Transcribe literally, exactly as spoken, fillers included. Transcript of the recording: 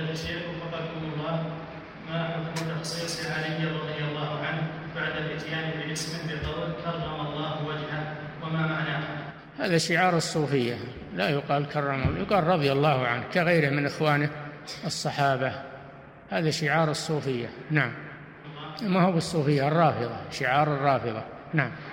فضيلة الشيخ وفقكم الله، ما حكم تخصيص علي رضي الله عنه بعد الاتيان باسم بقول كرم الله وجهه، وما معناه؟ هذا شعار الصوفية، لا يقال كرم، يقال رضي الله عنه كغيره من إخوانه الصحابة، هذا شعار الصوفية. نعم، ما هو بالصوفية، الرافضة، شعار الرافضة. نعم.